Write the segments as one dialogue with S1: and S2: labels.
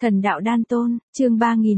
S1: Thần đạo đan tôn, chương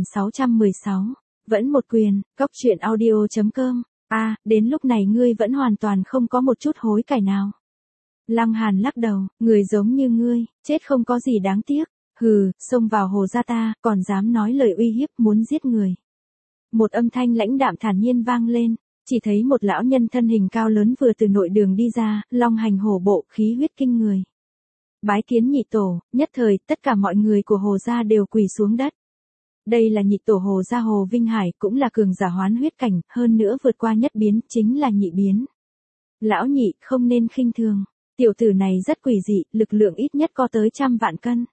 S1: 3616. Vẫn một quyền, Cốc truyện audio.com. Đến lúc này ngươi vẫn hoàn toàn không có một chút hối cải nào. Lăng Hàn lắc đầu, người giống như ngươi, chết không có gì đáng tiếc. Hừ, xông vào Hồ gia ta, còn dám nói lời uy hiếp muốn giết người. Một âm thanh lãnh đạm thản nhiên vang lên, chỉ thấy một lão nhân thân hình cao lớn vừa từ nội đường đi ra, long hành hổ bộ, khí huyết kinh người. Bái kiến nhị tổ, nhất thời tất cả mọi người của Hồ gia đều quỳ xuống đất. Đây là nhị tổ Hồ gia Hồ Vinh Hải, cũng là cường giả hoán huyết cảnh, hơn nữa vượt qua nhất biến, chính là nhị biến. Lão nhị, không nên khinh thường, tiểu tử này rất quỷ dị, lực lượng ít nhất có tới 100 vạn cân.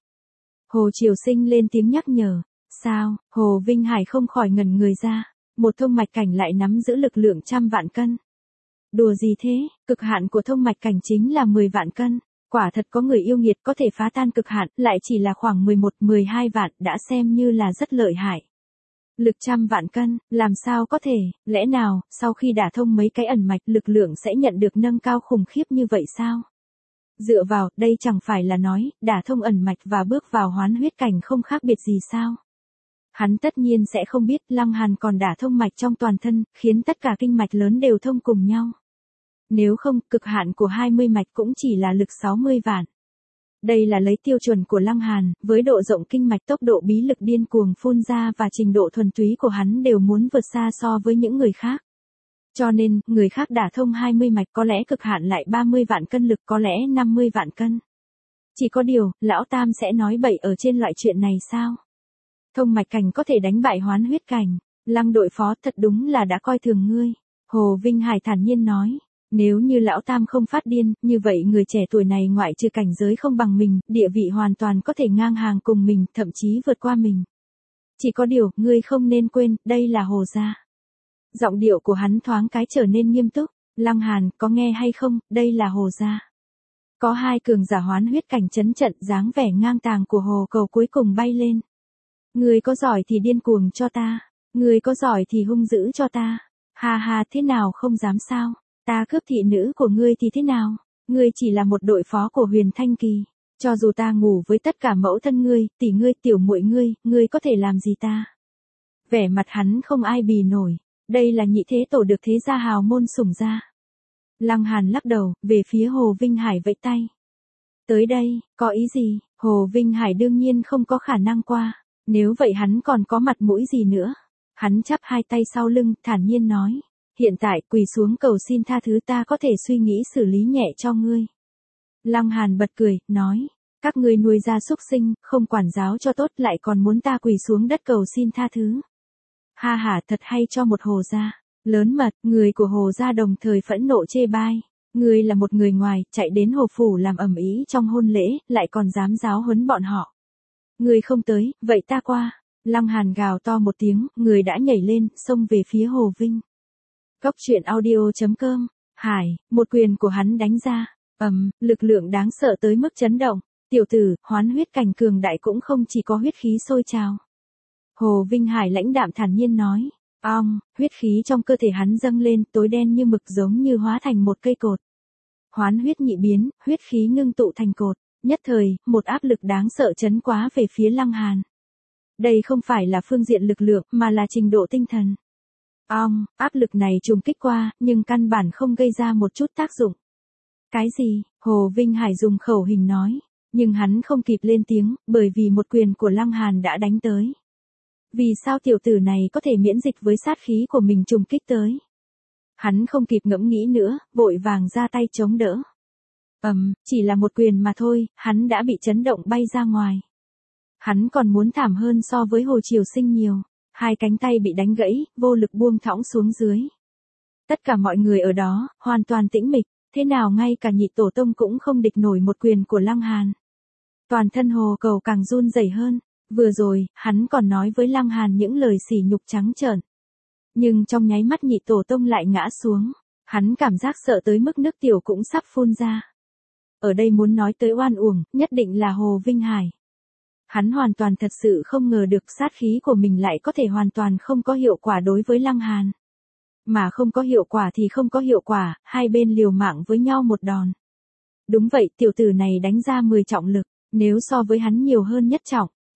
S1: Hồ Triều Sinh lên tiếng nhắc nhở. Sao? Hồ Vinh Hải không khỏi ngẩn người ra, một thông mạch cảnh lại nắm giữ lực lượng 100 vạn cân. Đùa gì thế, cực hạn của thông mạch cảnh chính là 10 vạn cân. Quả thật có người yêu nghiệt có thể phá tan cực hạn, lại chỉ là khoảng 11-12 vạn, đã xem như là rất lợi hại. Lực 100 vạn cân, làm sao có thể, lẽ nào, sau khi đả thông mấy cái ẩn mạch, lực lượng sẽ nhận được nâng cao khủng khiếp như vậy sao? Dựa vào, đây chẳng phải là nói, đả thông ẩn mạch và bước vào hoán huyết cảnh không khác biệt gì sao? Hắn tất nhiên sẽ không biết Lăng Hàn còn đả thông mạch trong toàn thân, khiến tất cả kinh mạch lớn đều thông cùng nhau. Nếu không, cực hạn của 20 mạch cũng chỉ là lực 60 vạn. Đây là lấy tiêu chuẩn của Lăng Hàn, với độ rộng kinh mạch, tốc độ bí lực điên cuồng phun ra và trình độ thuần túy của hắn đều muốn vượt xa so với những người khác. Cho nên, người khác đả thông 20 mạch có lẽ cực hạn lại 30 vạn cân lực, có lẽ 50 vạn cân. Chỉ có điều, Lão Tam sẽ nói bậy ở trên loại chuyện này sao? Thông mạch cảnh có thể đánh bại hoán huyết cảnh. Lăng đội phó thật đúng là đã coi thường ngươi. Hồ Vinh Hải thản nhiên nói. Nếu như Lão Tam không phát điên, như vậy người trẻ tuổi này ngoại trừ cảnh giới không bằng mình, địa vị hoàn toàn có thể ngang hàng cùng mình, thậm chí vượt qua mình. Chỉ có điều, ngươi không nên quên, đây là Hồ gia. Giọng điệu của hắn thoáng cái trở nên nghiêm túc. Lăng Hàn, có nghe hay không, đây là Hồ gia. Có hai cường giả hoán huyết cảnh chấn trận, dáng vẻ ngang tàng của Hồ Cầu cuối cùng bay lên. Ngươi có giỏi thì điên cuồng cho ta, ngươi có giỏi thì hung dữ cho ta. Ha ha, thế nào không dám sao? Ta cướp thị nữ của ngươi thì thế nào? Ngươi chỉ là một đội phó của Huyền Thanh Kỳ. Cho dù ta ngủ với tất cả mẫu thân ngươi, tỷ ngươi, tiểu muội ngươi có thể làm gì ta? Vẻ mặt hắn không ai bì nổi. Đây là nhị thế tổ được thế gia hào môn sủng ra. Lăng Hàn lắc đầu, về phía Hồ Vinh Hải vẫy tay. Tới đây, có ý gì? Hồ Vinh Hải đương nhiên không có khả năng qua. Nếu vậy hắn còn có mặt mũi gì nữa? Hắn chắp hai tay sau lưng, thản nhiên nói. Hiện tại, quỳ xuống cầu xin tha thứ, ta có thể suy nghĩ xử lý nhẹ cho ngươi. Lăng Hàn bật cười, nói. Các ngươi nuôi ra súc sinh, không quản giáo cho tốt, lại còn muốn ta quỳ xuống đất cầu xin tha thứ. Ha ha, thật hay cho một Hồ gia. Lớn mật, người của Hồ gia đồng thời phẫn nộ chê bai. Ngươi là một người ngoài, chạy đến Hồ phủ làm ầm ĩ trong hôn lễ, lại còn dám giáo huấn bọn họ. Ngươi không tới, vậy ta qua. Lăng Hàn gào to một tiếng, người đã nhảy lên, xông về phía Hồ Vinh. Cốc truyện audio.com. Hải, một quyền của hắn đánh ra. Lực lượng đáng sợ tới mức chấn động. Tiểu tử, hoán huyết cảnh cường đại cũng không chỉ có huyết khí sôi trào. Hồ Vinh Hải lãnh đạm thản nhiên nói. Huyết khí trong cơ thể hắn dâng lên, tối đen như mực, giống như hóa thành một cây cột. Hoán huyết nhị biến, huyết khí ngưng tụ thành cột. Nhất thời, một áp lực đáng sợ chấn quá về phía Lăng Hàn. Đây không phải là phương diện lực lượng, mà là trình độ tinh thần. Áp lực này trùng kích qua, nhưng căn bản không gây ra một chút tác dụng. Cái gì? Hồ Vinh Hải dùng khẩu hình nói. Nhưng hắn không kịp lên tiếng, bởi vì một quyền của Lăng Hàn đã đánh tới. Vì sao tiểu tử này có thể miễn dịch với sát khí của mình trùng kích tới? Hắn không kịp ngẫm nghĩ nữa, vội vàng ra tay chống đỡ. Chỉ là một quyền mà thôi, hắn đã bị chấn động bay ra ngoài. Hắn còn muốn thảm hơn so với Hồ Triều Sinh nhiều. Hai cánh tay bị đánh gãy, vô lực buông thõng xuống dưới. Tất cả mọi người ở đó, hoàn toàn tĩnh mịch, thế nào ngay cả nhị tổ tông cũng không địch nổi một quyền của Lăng Hàn. Toàn thân Hồ Cầu càng run rẩy hơn. Vừa rồi, hắn còn nói với Lăng Hàn những lời sỉ nhục trắng trợn. Nhưng trong nháy mắt nhị tổ tông lại ngã xuống. Hắn cảm giác sợ tới mức nước tiểu cũng sắp phun ra. Ở đây muốn nói tới oan uổng, nhất định là Hồ Vinh Hải. Hắn hoàn toàn thật sự không ngờ được sát khí của mình lại có thể hoàn toàn không có hiệu quả đối với Lăng Hàn. Mà không có hiệu quả thì không có hiệu quả, hai bên liều mạng với nhau một đòn. Đúng vậy, tiểu tử này đánh ra 10 trọng lực, nếu so với hắn nhiều hơn nhất trọng,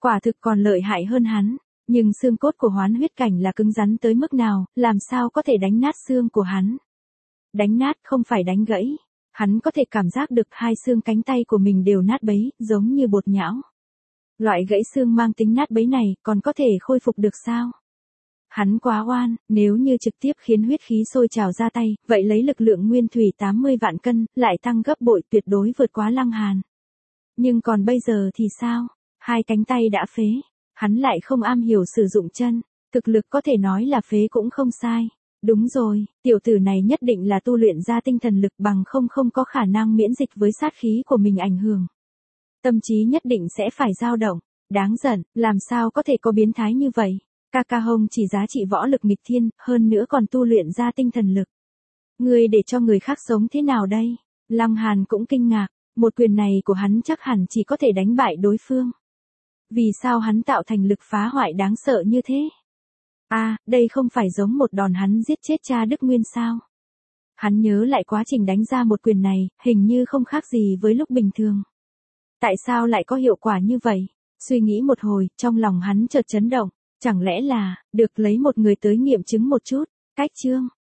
S1: Quả thực còn lợi hại hơn hắn. Nhưng xương cốt của Hoán Huyết Cảnh là cứng rắn tới mức nào, làm sao có thể đánh nát xương của hắn. Đánh nát không phải đánh gãy. Hắn có thể cảm giác được hai xương cánh tay của mình đều nát bấy, giống như bột nhão. Loại gãy xương mang tính nát bấy này còn có thể khôi phục được sao? Hắn quá oan, nếu như trực tiếp khiến huyết khí sôi trào ra tay, vậy lấy lực lượng nguyên thủy 80 vạn cân, lại tăng gấp bội tuyệt đối vượt quá Lăng Hàn. Nhưng còn bây giờ thì sao? Hai cánh tay đã phế, hắn lại không am hiểu sử dụng chân, thực lực có thể nói là phế cũng không sai. Đúng rồi, tiểu tử này nhất định là tu luyện ra tinh thần lực bằng không có khả năng miễn dịch với sát khí của mình ảnh hưởng. Tâm trí nhất định sẽ phải dao động, đáng giận, làm sao có thể có biến thái như vậy. Ca Hông chỉ giá trị võ lực nghịch thiên, hơn nữa còn tu luyện ra tinh thần lực. Ngươi để cho người khác sống thế nào đây? Lăng Hàn cũng kinh ngạc, một quyền này của hắn chắc hẳn chỉ có thể đánh bại đối phương. Vì sao hắn tạo thành lực phá hoại đáng sợ như thế? Đây không phải giống một đòn hắn giết chết cha Đức Nguyên sao? Hắn nhớ lại quá trình đánh ra một quyền này, hình như không khác gì với lúc bình thường. Tại sao lại có hiệu quả như vậy? Suy nghĩ một hồi, trong lòng hắn chợt chấn động. Chẳng lẽ là, được lấy một người tới nghiệm chứng một chút. Cách chương